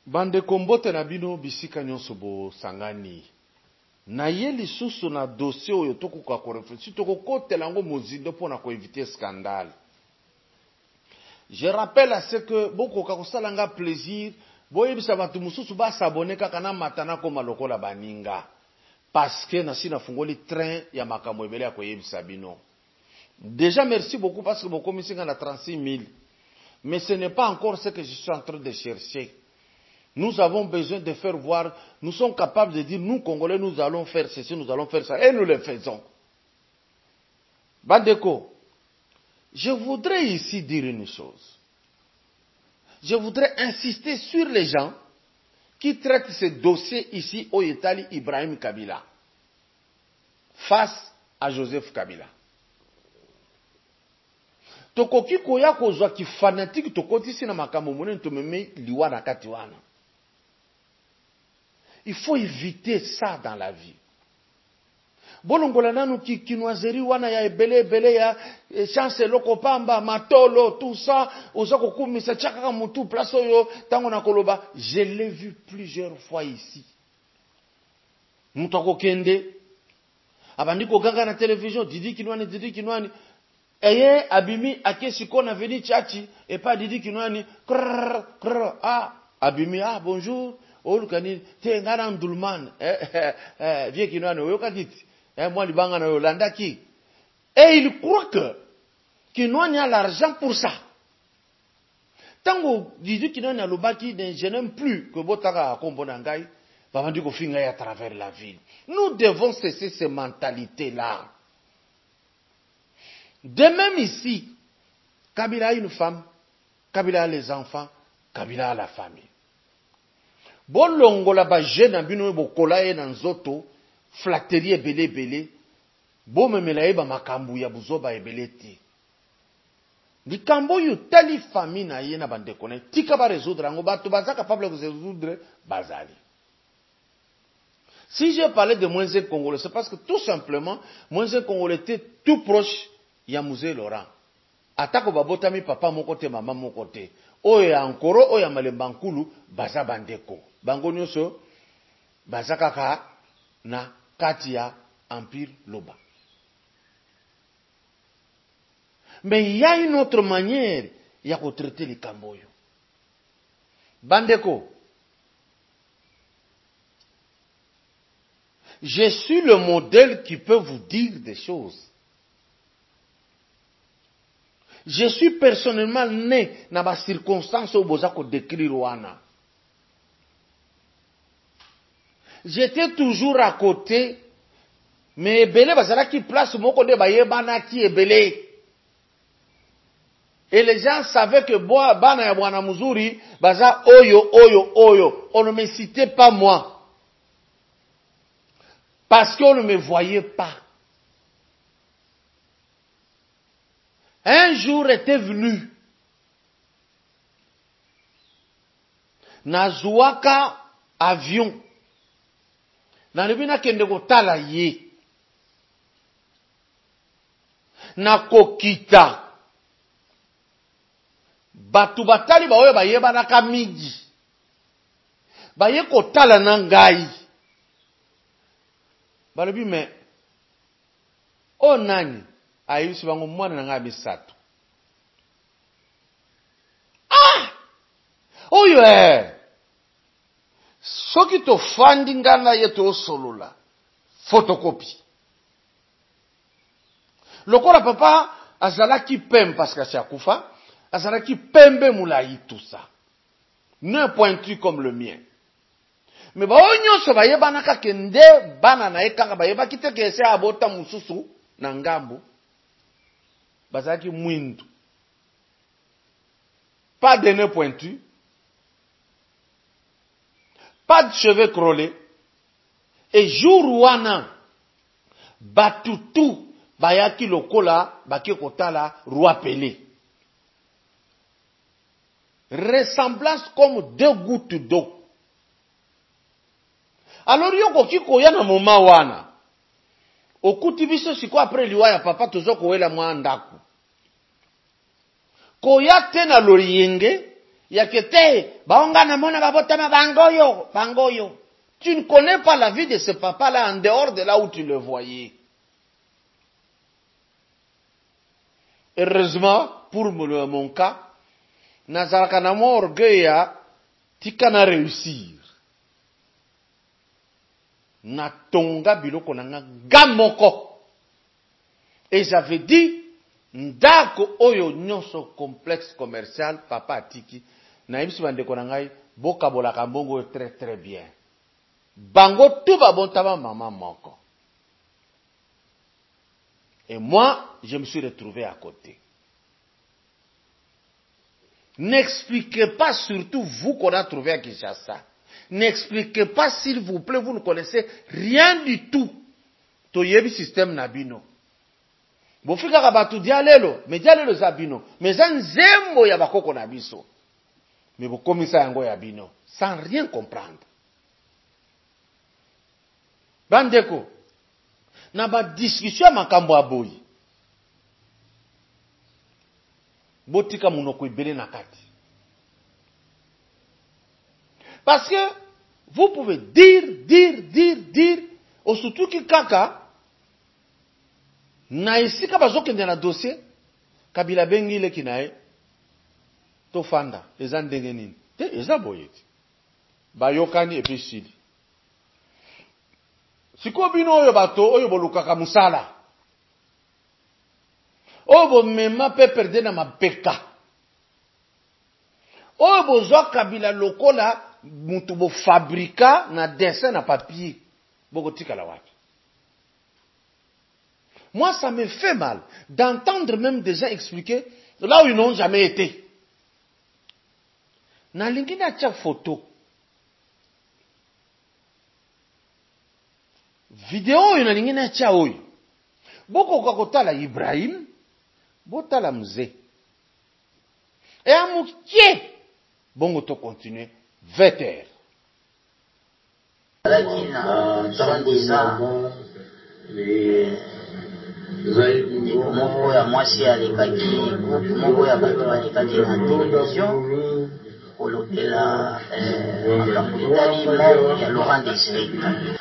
Bande kombote na bino bisika nyonso bo sangani. Na ye lisusu na dossier oyo tokoka ko réfléchir tokokotela ngo mozindo pona ko éviter scandale. Je rappelle à ce que bokoka kosala nga plaisir boyebisa batu mususu ba s'abonner kaka na matana koma lokola baninga. Parce que na sina fungoli train ya makambo ebele ya koyebisa bino. Déjà merci beaucoup parce que boko misinga na 36 000. Mais ce n'est pas encore ce que je suis en train de chercher. Nous avons besoin de faire voir, nous sommes capables de dire, nous Congolais, nous allons faire ceci, nous allons faire ça, et nous le faisons. Bandeko, je voudrais ici dire une chose. Je voudrais insister sur les gens qui traitent ce dossier ici au Italie Ibrahim Kabila, face à Joseph Kabila. Tokoki koya kozwa ki fanatique tokoti sina makambo monene tomeme liwa na kati wana. Il faut éviter ça dans la vie. Bolongola nanu ki kinoiserie wana ya ebele ya chance loko pamba matolo tout ça ozako kumisa chaka mutu place oyo tango na koloba, je l'ai vu plusieurs fois ici. Mutako kende abandiko ganga na télévision Didi Kinwani eye abimi akesi kona veni chachi et pas Didi Kinwani abimi bonjour olukani te ngana ndulman vie Kinwani oyoka diti moi libanga na Yolanda ki et il croit que Kinwani a l'argent pour ça. Tango Didi Kinwani alobaki je n'aime plus que botaka kombona ngai babandiko finga à travers la ville. Nous devons cesser ces mentalités là. De même ici, Kabila a une femme, Kabila a les enfants, Kabila a la famille. Bolongola ba jeune abino bokola e na nzoto, flatterie ebele, bo memela e ba makambu ya buzoba ebele te. Likambo yu tali famille na ye na bandeko na tika ba résoudre ngo bato baza capable de résoudre bazali. Si j'ai parlé de moins un Congolais, c'est parce que tout simplement, moins un Congolais était tout proche ya Musée Laurent. Atako babotami papa moko te mama moko te. Oyo ya Nkoro, oyo ya Malemba Nkulu, baza bandeko. Bango nyonso baza kaka na kati ya Empire Loba. Mais il y a une autre manière ya ko traiter les kamboyo. Bandeko, je suis le modèle qui peut vous dire des choses. Je suis personnellement né dans les circonstances où vous avez décrit Rwanda. J'étais toujours à côté, mais ebele bazala qui place moko de bayebana ki ebele. Et les gens savaient que bana ya bwana muzuri baza oyo. On ne me citait pas moi. Parce qu'on ne me voyait pas. Un jour était venu. Nazuaka avion. Nalibina kende kotala ye. Nakokita. Batu batali ba oyo bayeba na kamiji. Baye kotala na ngai. Balobi me. O nani? Ayusi bango mwana nga misato. Oyo soki to fandi ngana yeto solola. Photocopie. Lokola papa azalaki pem parce que c'est akufa, azalaki pembe moulayi tout ça. Ne pointu comme le mien. Mais ba onyo so bayeba naka kende bana na ekanga bayeba kiteke ese abota mususu na ngambo. Bazaki mwindu. Pas de nez pointu. Pas de cheveux crôlés. Et jour wana, batutu, bayaki lokola, baki kotala, roi Pelé. Ressemblance comme deux gouttes d'eau. Alors yoko kiko yana moma wana. Okuti biso siko après liwa ya papa tozo kowela mwa ndaku. Koya te na lorienge, Yakete, baonga na mona babotama bangoyo, bangoyo. Tu ne connais pas la vie de ce papa-là en dehors de là où tu le voyais. Heureusement, pour mon cas, nazaraka na mo orgueil ya tika na réussir. Na tonga biloko na nga gamoko. Et j'avais dit, ndako oyo nyonso complexe commercial papa atiki na yebisi bandeko na ngai boka bolaka mbongo très très bien. Bango tout babontaba maman moko. Et moi, je me suis retrouvé à côté. N'expliquez pas, surtout vous qu'on a trouvé à Kinshasa, n'expliquez pas s'il vous plaît, vous ne connaissez rien du tout. Toyebi système nabino. Bofika kabatu dialelo, mais dialelo zabino, mais zanzembo ya bakoko nabiso. Mais vous commissaire yango ya bino, sans rien comprendre. Bandeko, na ba discussion makambo aboyi. Botika munoko ibele na kati. Parce que vous pouvez dire, surtout ki kaka, na esika bazokende na dossier, Kabila bengi le kinae, to fanda, eza ndenge nini. Te eza boyeti. Bayokani epi shili. Siko bino oyo bato, oyo bolukaka musala. Oyo bomema pe perde na mapeka. Oyo bozwa Kabila lokola, mutu bo fabrika na dessin na papier. Boko tika la wapi. Moi, ça me fait mal d'entendre même des gens expliquer là où ils n'ont jamais été. Na lingi na tia photo. Vidéo na lingi na tia oyo. Boko kakotala Ibrahim, botala mzee. Et à moukié, bongo to continuer 20 heures. Moko ya mwasi alekaki moko ya bato balekaki na télévision kolobela makambo etali mort ya Laurent Désiré Kabila.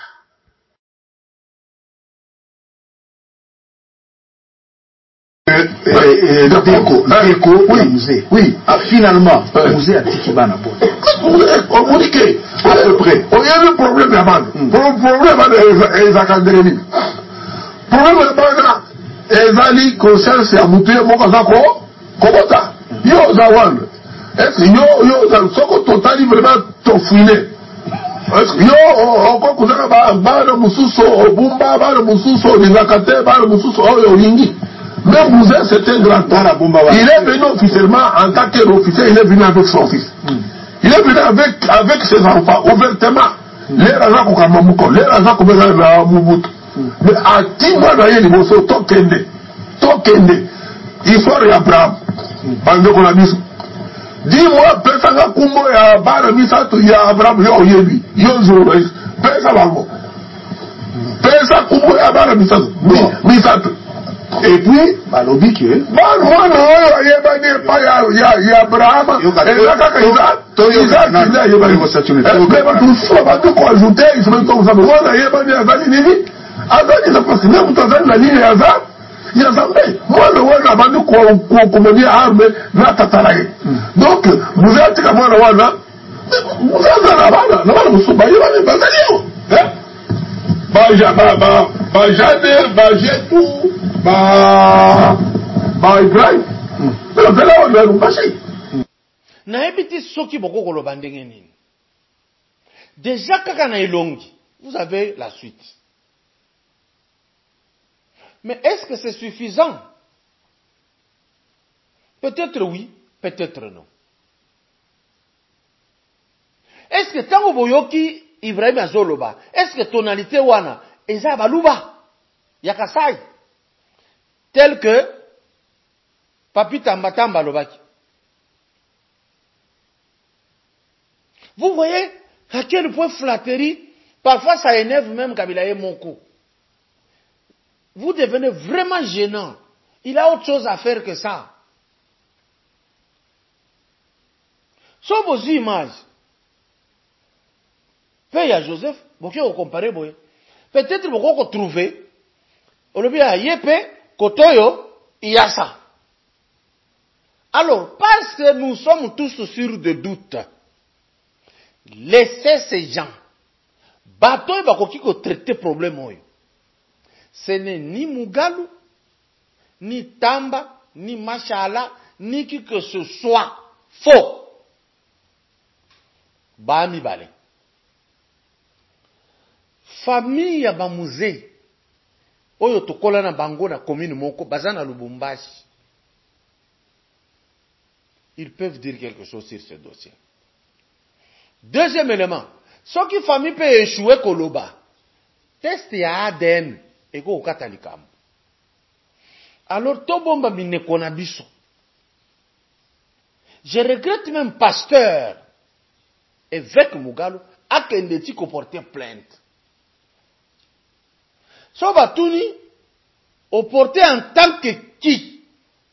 Oui, finalement, Mouzé a tiki bana bon. On dit que, à peu près, il y a le problème là-bas. Le problème est à Kandreni. Le problème là-bas, ezali conscience ya mutu moko zako kobota yo za wana est-ce yo za soko totali vraiment tofuine est-ce yo oko kuzaka ba mususu obumba ba mususu lizakate ba mususu oyo lingi même Mouzé c'était un grand homme. Il est venu officiellement en tant qu'officier, il est venu avec son fils. Il est venu avec ses enfants ouvertement les rajas kokamamuko les rajas komeza mubutu. Mais à 10 mois d'ailleurs, il faut tokende. Histoire d'Abraham. Bande qu'on a mis. 10 mois, pesa kumbo ya bara misatu ya Abraham yo yebi. Yo zoro. Pesa bango. Pesa kumbo ya bara misatu. Et puis, balobi que moi no yebani pa ya Abraham. Isaac il a yebani mais ba tout ça ba tout ajouter, il faut même comme ça. Moi na yebani azali nini? Azali ça parce que même tozali na ligne ya za ya zambe. Moi le wana ba nous ko arme na tataraye. Donc vous êtes comme moi wana vous êtes na bana musuba yebani bazali yo. Ba jane ba jetu ba Ibrahim. Mais là on a passé. Na ebiti soki boko koloba ndenge nini. Déjà kaka na elongi, vous avez la suite. Mais est-ce que c'est suffisant? Peut-être oui, peut-être non. Est-ce que tango boyoki Ibrahim azoloba, est-ce que tonalité wana eza baluba ya Kasai tel que Papi Tambatamba lobaki? Vous voyez à quel point flatterie, parfois ça énerve même Kabila Moko. Vous devenez vraiment gênant. Il a autre chose à faire que ça. So vos images. Pe ya Joseph, boke ko comparer boye. Peut-être boko ko trouver. Olobi a yepe kotoyo iyasa. Alors, parce que nous sommes tous sûrs de doute, laissez ces gens. Bato e bakoki ko traiter problème oyo. Ce n'est ni Mugalu, ni Tamba, ni Machala, ni qui que ce soit faux. Bami bale. Famille ya bamuze. Oyo tokola na bango na commune moko, bazana Lubumbashi. Ils peuvent dire quelque chose sur ce dossier. Deuxième élément. Ceux qui famille peut échouer koloba. Test ya ADN. Eko okatalikam. Alors, to bomba mineko na biso. Je regrette même pasteur, évêque Mugalu, a kendeti ko porter plainte. So batuni, au porter en tant que qui?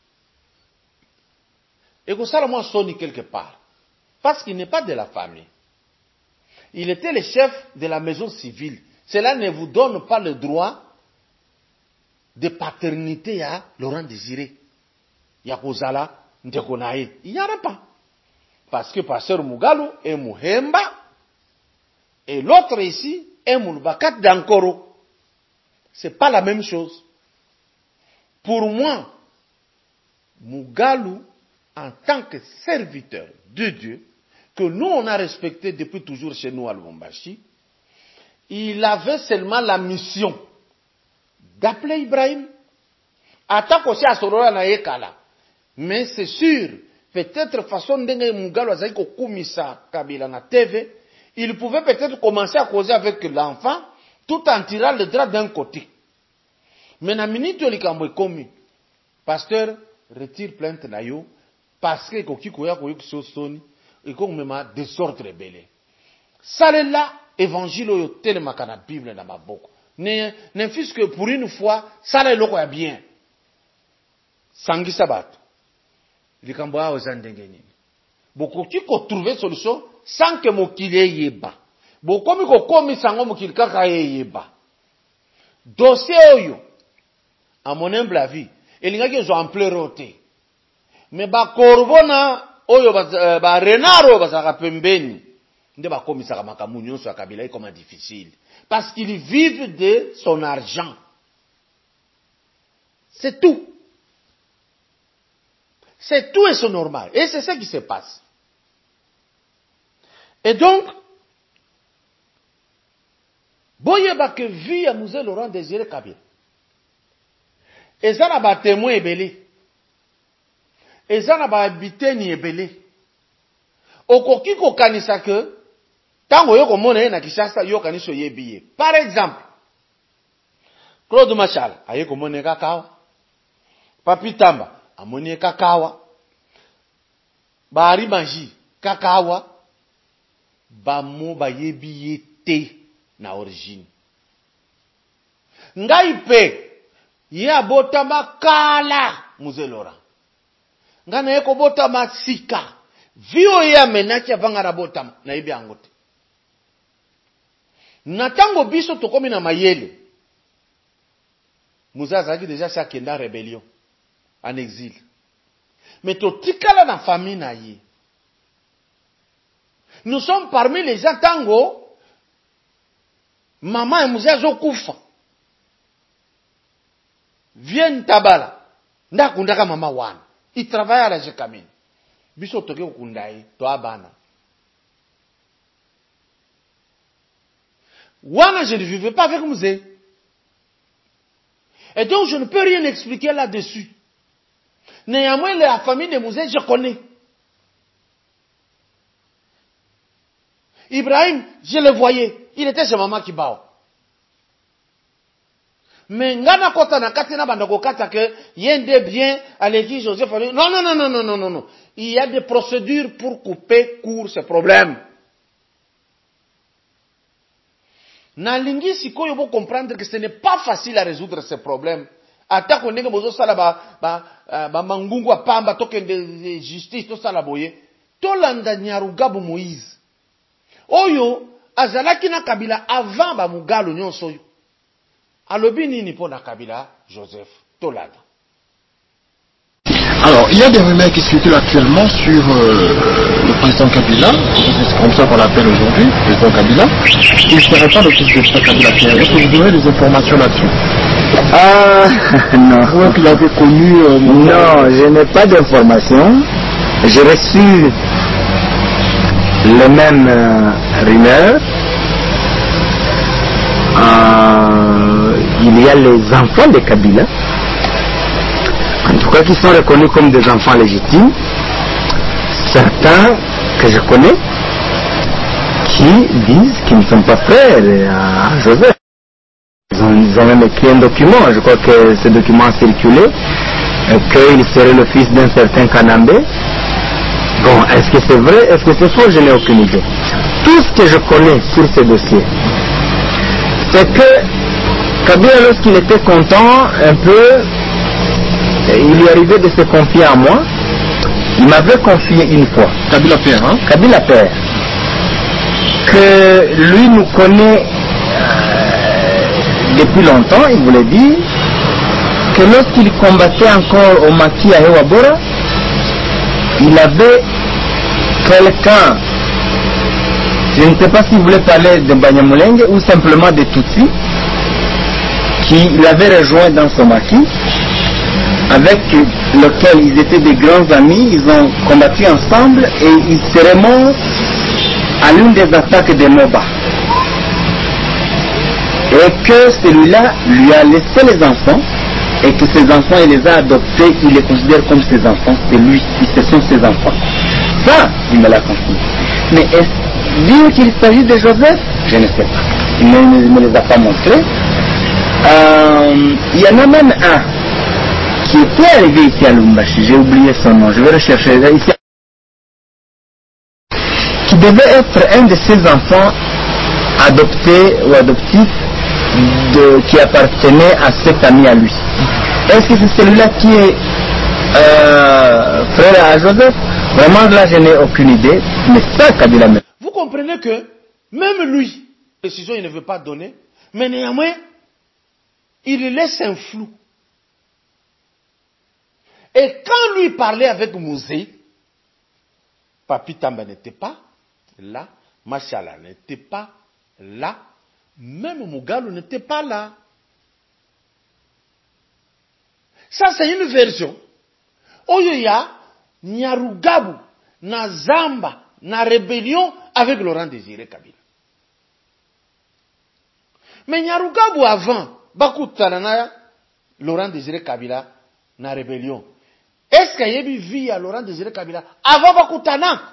Eko sala moi soni quelque part. Parce qu'il n'est pas de la famille. Il était le chef de la maison civile. Cela ne vous donne pas le droit de paternité à Laurent Désiré. Yakozala Ndekonae. Il n'y en a pas. Parce que pasteur Mugalu est Muhemba et l'autre ici est Moulbakat d'Ankoro. C'est pas la même chose. Pour moi, Mugalu, en tant que serviteur de Dieu, que nous on a respecté depuis toujours chez nous à Lubumbashi, il avait seulement la mission d'appeler Ibrahim. Attaque aussi à Sorora na Yekala. Mais c'est sûr, peut-être façon d'engager Mugalu azali ko kumisa Kabila na TV, il pouvait peut-être commencer à causer avec l'enfant tout en tirant le drap d'un côté. Mais na minute likambo ekomi, pasteur retire plainte na yo parce que koki koya koyo soni et qu'on me m'a désordre belé. Ça là évangile oyo telemaka na Bible na maboko. Ne fût-ce que pour une fois, ça là loko ya bien. Sangi sabat. Likambo a ozandenge nini. Bokoki ko trouver solution sans que mokili yeba. Bokomi ko komi sango mokili kaka yeba. Dossier oyo, à mon humble avis, elingaki zo ampleur ote. Mais ba korvona oyo ba renaro bazaka pembeni nde ba komisaka makamu nyonso ya Kabila comme difficile parce qu'ils vivent de son argent. C'est tout. C'est tout et c'est normal. Et c'est ce qui se passe. Et donc, boyeba que vie à Musée Laurent Désiré Kabila. Et ça n'a pas témoin ebele. Et ça n'a pas habité ni ebele. Okoki ko kanisa que tango yo komona na Kishasa yo kaniso yebiye. Par exemple, Claude Machal aye komona kakawa. Papi Tamba amoni kakawa. Bari Manji kakawa. Bamo ba yebiye te na origine. Ngai pe ya botama kala Musée Laurent. Ngana yeko botama sika. Vio ya menachi avanga na botama na ibi angote. Natango biso tokomi na mayele. Musée azaki déjà sakenda rébellion en exil. Mais totikala na famille na ye. Nous sommes parmi les gens tango maman et Musée azokufa. Viens tabala. Ndakundaka mama wana. Il travaille à la Jekamine. Biso toke okundai to abana. Wana je ne vivais pas avec Musée. Et donc je ne peux rien expliquer là-dessus. Néanmoins la famille de Musée je connais. Ibrahim, je le voyais. Il était chez maman Kibao. Mais ngana kota na kati na bandako kata que yende bien Aleki Joseph. Non. Il y a des procédures pour couper court ce problème. Na lingi sikoyo bo comprendre que ce n'est pas facile à résoudre ce problème. Atako ndenge bozo sala ba mangungu apamba toke de justice to sala boye. tolanda Nyarugabo Moïse oyo azalaki na Kabila avant ba mugalo nyonso oyo alobi nini pona Kabila Joseph tolanda. Alors, il y a des rumeurs qui circulent actuellement sur le président Kabila, c'est comme ça qu'on l'appelle aujourd'hui, le président Kabila, qui ne serait pas le fils de Kabila Pierre. Est-ce que vous aurez des informations là-dessus? Non. Vous qui l'avez connu non, je n'ai pas d'informations. J'ai reçu les mêmes rumeurs. Il y a les enfants de Kabila, en tout cas qui sont reconnus comme des enfants légitimes, certains que je connais qui disent qu'ils ne sont pas frères à Joseph. Ils ont même écrit un document, je crois que ce document a circulé, qu'il serait le fils d'un certain Kanambe. Bon, est-ce que c'est vrai, est-ce que c'est faux, je n'ai aucune idée. Tout ce que je connais sur ce dossier, c'est que Kabila, lorsqu'il était content un peu, il lui arrivait de se confier à moi. Il m'avait confié une fois. Kabila Père, hein? Kabila Père. Que lui nous connaît depuis longtemps, il voulait dire que lorsqu'il combattait encore au maquis à Ewabora, il avait quelqu'un, je ne sais pas s'il voulait parler de Banyamulenge ou simplement de Tutsi, qui l'avait rejoint dans son maquis, avec lequel ils étaient des grands amis, ils ont combattu ensemble et ils seraient morts à l'une des attaques de Moba. Et que celui-là lui a laissé les enfants et que ses enfants, il les a adoptés, il les considère comme ses enfants, c'est lui, ce sont ses enfants. Ça, il me l'a confié. Mais est-ce dire qu'il s'agit de Joseph? Je ne sais pas. Il ne me les a pas montrés. Il y en a même un qui était arrivé ici à Lumbashi, j'ai oublié son nom, je vais rechercher ici, qui devait être un de ses enfants adoptés ou adoptifs qui appartenait à cet ami à lui. Est-ce que c'est celui-là qui est frère à Joseph? Vraiment là je n'ai aucune idée, mais ça Kabila même. Vous comprenez que même lui, décision il ne veut pas donner, mais néanmoins, il laisse un flou. Et quand lui parlait avec Mouzé, Papi Tamba n'était pas là, Machala n'était pas là, même Mugalo n'était pas là. Ça c'est une version. Oyoya, Nyarugabo, na Zamba, na rébellion avec Laurent Désiré Kabila. Mais Nyarugabo avant, Bakoutanana, Laurent Désiré Kabila, na rébellion. Est-ce qu'il y a eu vie à Laurent Désiré Kabila avant Bakoutana?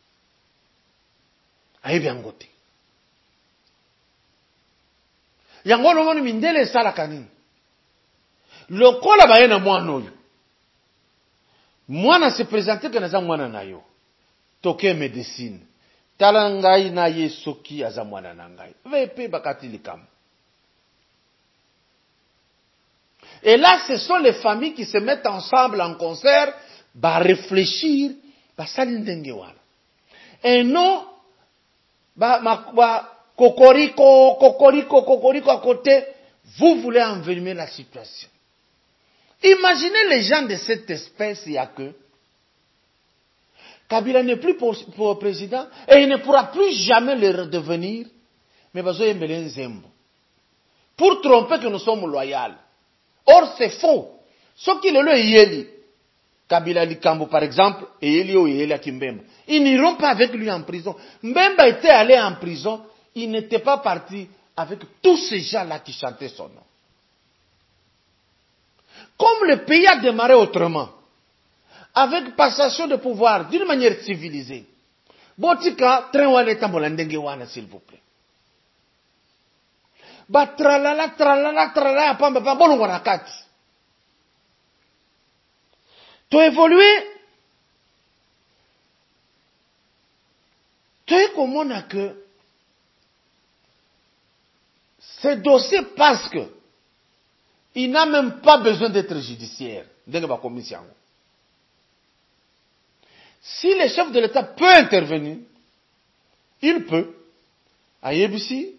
Aïe bien goûté. Yango no moni mindele sala kanini. Lokola bayena mwana oyo. Mwana se présenter que naza mwana na yo. Toke médecine. Tala ngai na ye soki aza mwana na ngai. VP bakati likam. Et là, ce sont les familles qui se mettent ensemble en concert, bah réfléchir, bah salindenge wala. Et non, cocorico à côté, vous voulez envenimer la situation. Imaginez les gens de cette espèce, il y a que Kabila n'est plus pour président et il ne pourra plus jamais le redevenir. Mais pour tromper que nous sommes loyaux. Or, c'est faux. Ce qui le yeli, Kabila Likambo par exemple, et Yeli Oyeli Kimbemba, ils n'iront pas avec lui en prison. Mbemba était allé en prison, il n'était pas parti avec tous ces gens-là qui chantaient son nom. Comme le pays a démarré autrement, avec passation de pouvoir d'une manière civilisée, Botika, train tambolandengewana, s'il vous plaît. Ba tralala, pamba, bolongwana kati. Tu as évolué. Tu as comment que ce dossier parce que il n'a même pas besoin d'être judiciaire. Si le chef de l'État peut intervenir, il peut. Ayebisi,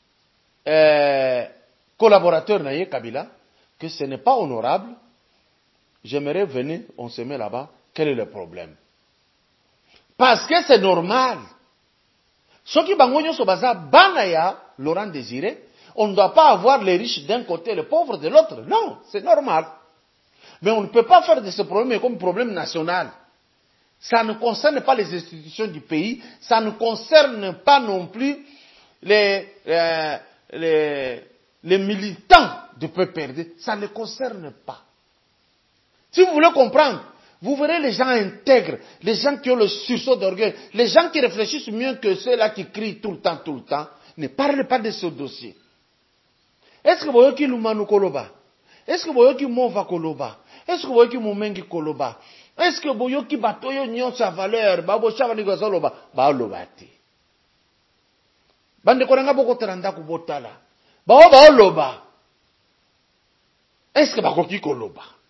collaborateur Naye Kabila, que ce n'est pas honorable. J'aimerais venir, on se met là-bas. Quel est le problème? Parce que c'est normal. Ce qui bangonyo sobaza banaya Laurent Désiré, on ne doit pas avoir les riches d'un côté, les pauvres de l'autre. Non, c'est normal. Mais on ne peut pas faire de ce problème comme problème national. Ça ne concerne pas les institutions du pays, ça ne concerne pas non plus les militants de PPRD, ça ne les concerne pas. Si vous voulez comprendre, vous verrez les gens intègres, les gens qui ont le sursaut d'orgueil, les gens qui réfléchissent mieux que ceux-là qui crient tout le temps, ne parlent pas de ce dossier. Est-ce que vous voyez qui Lumanu Koloba? Est-ce que vous voyez qui Mova Koloba? Est-ce que vous voyez qui Momengi Koloba? Est-ce que vous voyez qui Batoyo Nyon sa valeur? Babo Chavani Gazoloba? Baolobati. Bande Koranga Boko Teranda Kubotala. Baoloba. Est-ce que Bakoki Koloba?